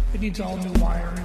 It needs all new wiring.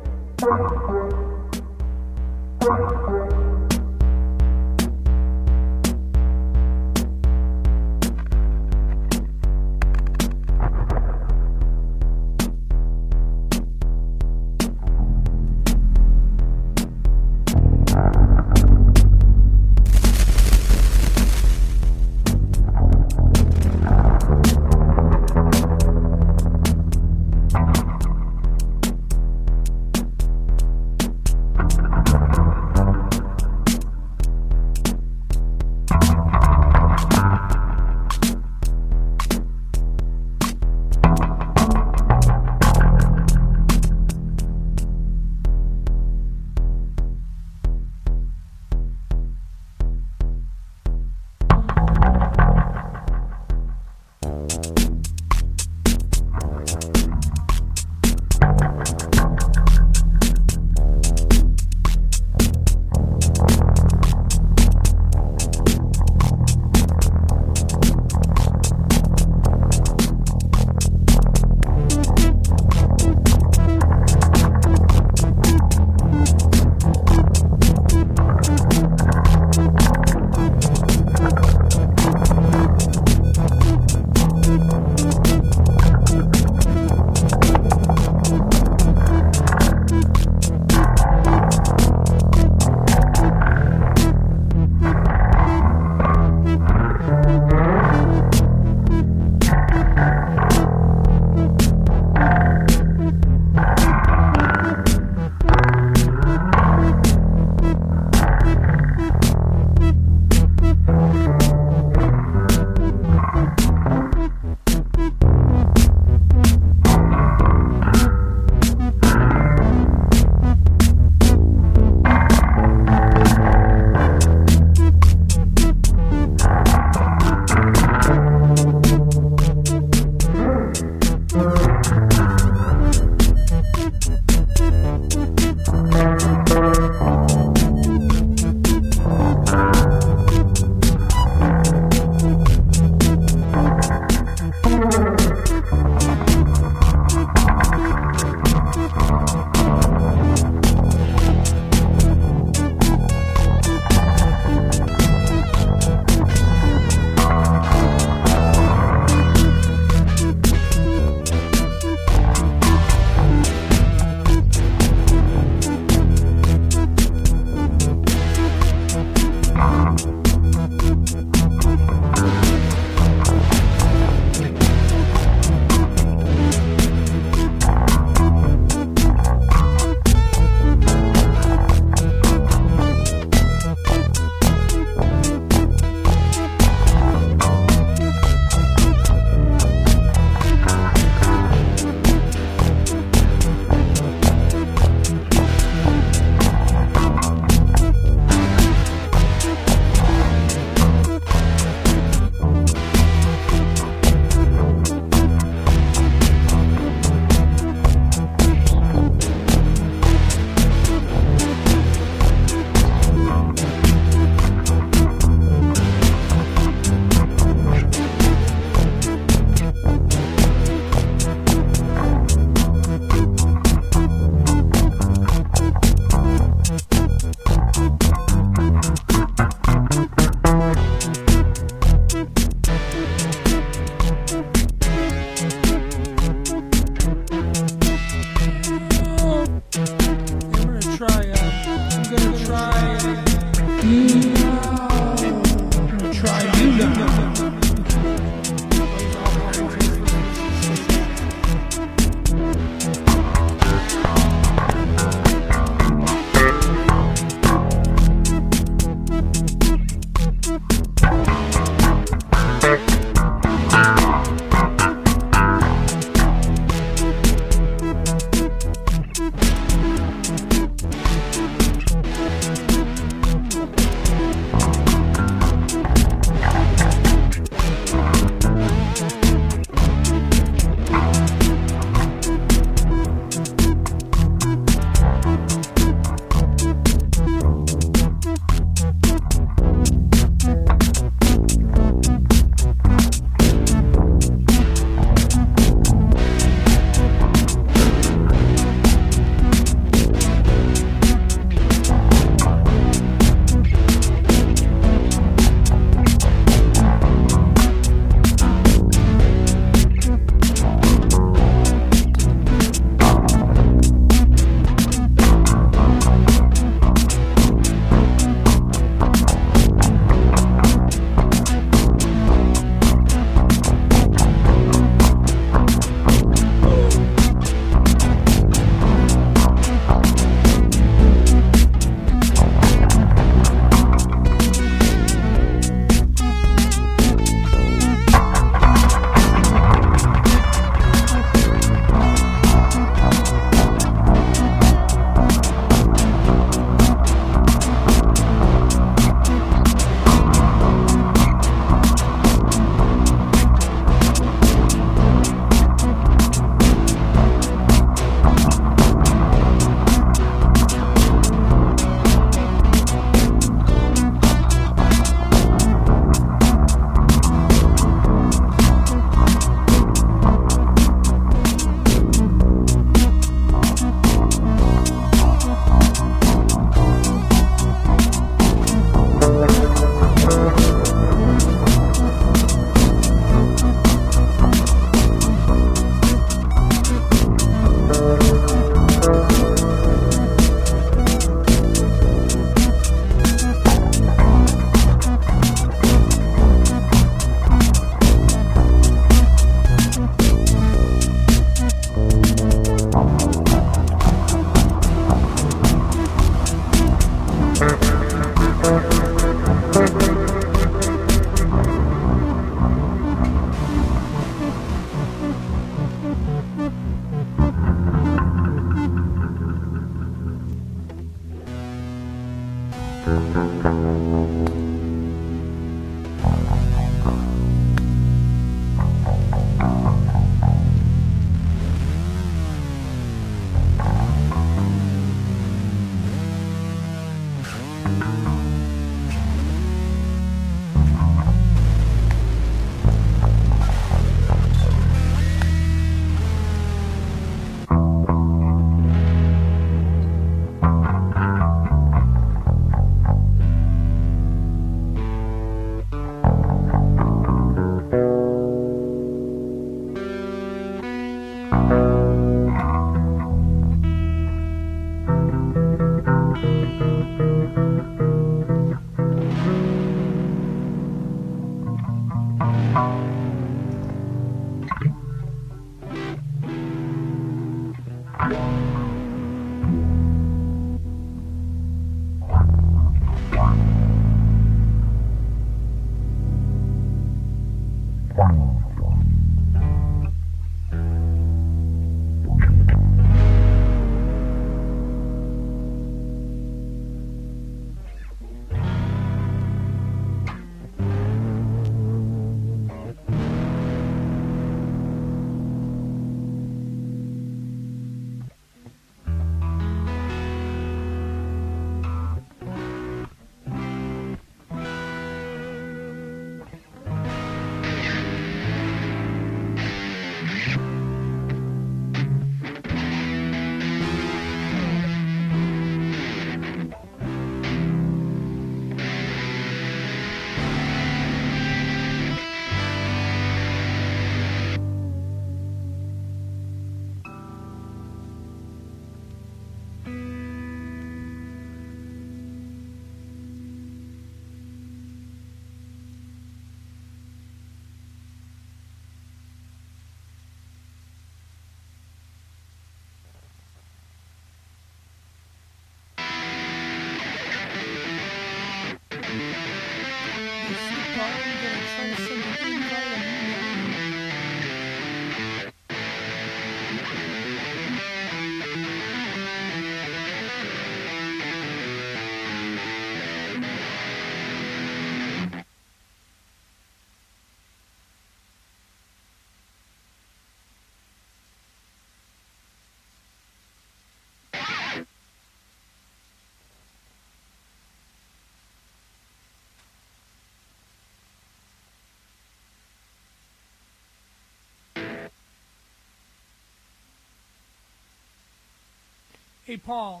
Hey, Paul,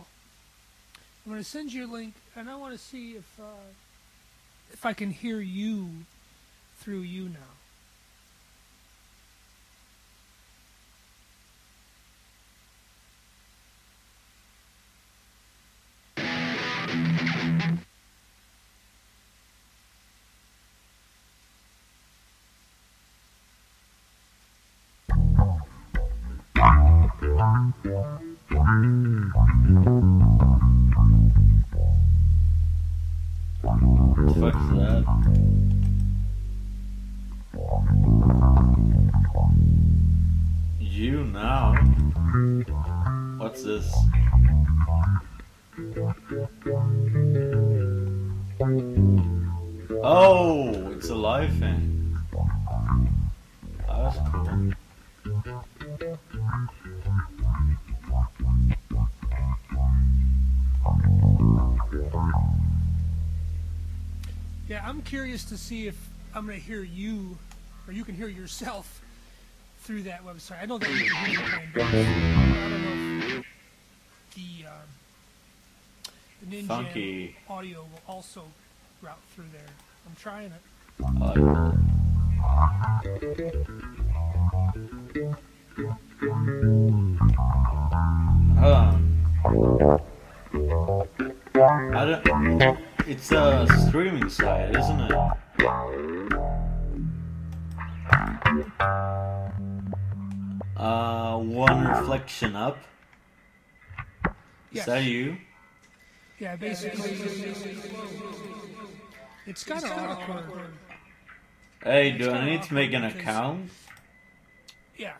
I'm going to send you a link, and I want to see if I can hear you through you now. What the fuck's that? You now? What's this? Oh, it's a live thing. That's cool. Yeah, I'm curious to see if I'm going to hear you, or you can hear yourself through that website. I know that you can hear me playing drums. I don't know if the Ninja Funky. audio will also route through there. I'm trying it. I don't. It's a streaming site, isn't it? One reflection up. Yes. Is that you? Yeah, basically. It's kind of awkward. Hey, do I need to make an account? Yeah.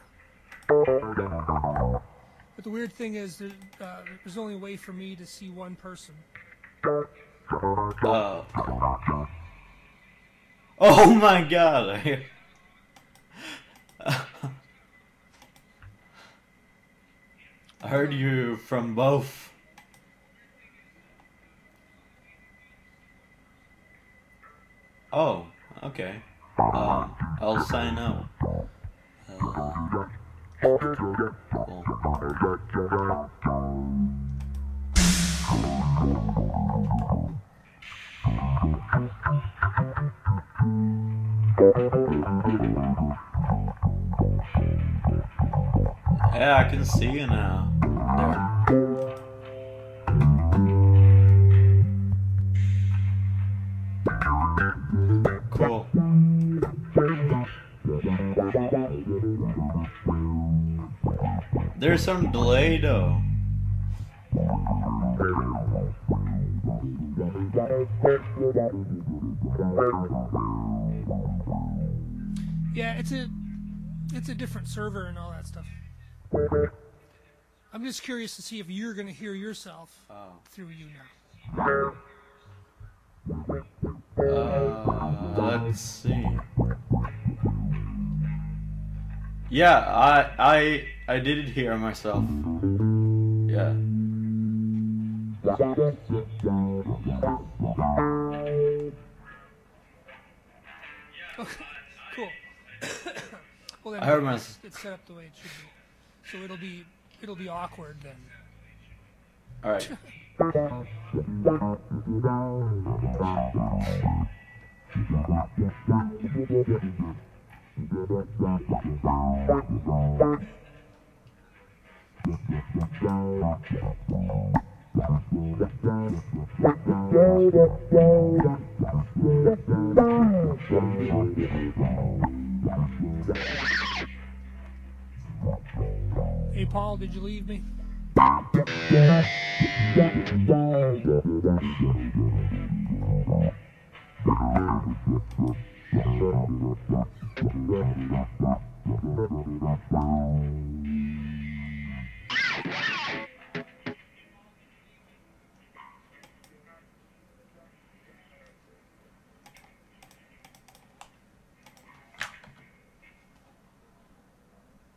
But the weird thing is, there's only a way for me to see one person. Oh my god! I heard you from both. Oh, okay. I'll sign up. Cool. Yeah, I can see you now. There. Cool. There's some delay though. Yeah, it's a different server and all that stuff. I'm just curious to see if you're going to hear yourself through you now. Let's see. Yeah, I did hear myself. Yeah. Okay, cool. Well, then I heard myself. it's set up the way it should be. So it'll be awkward then. All right. Hey, Paul, did you leave me?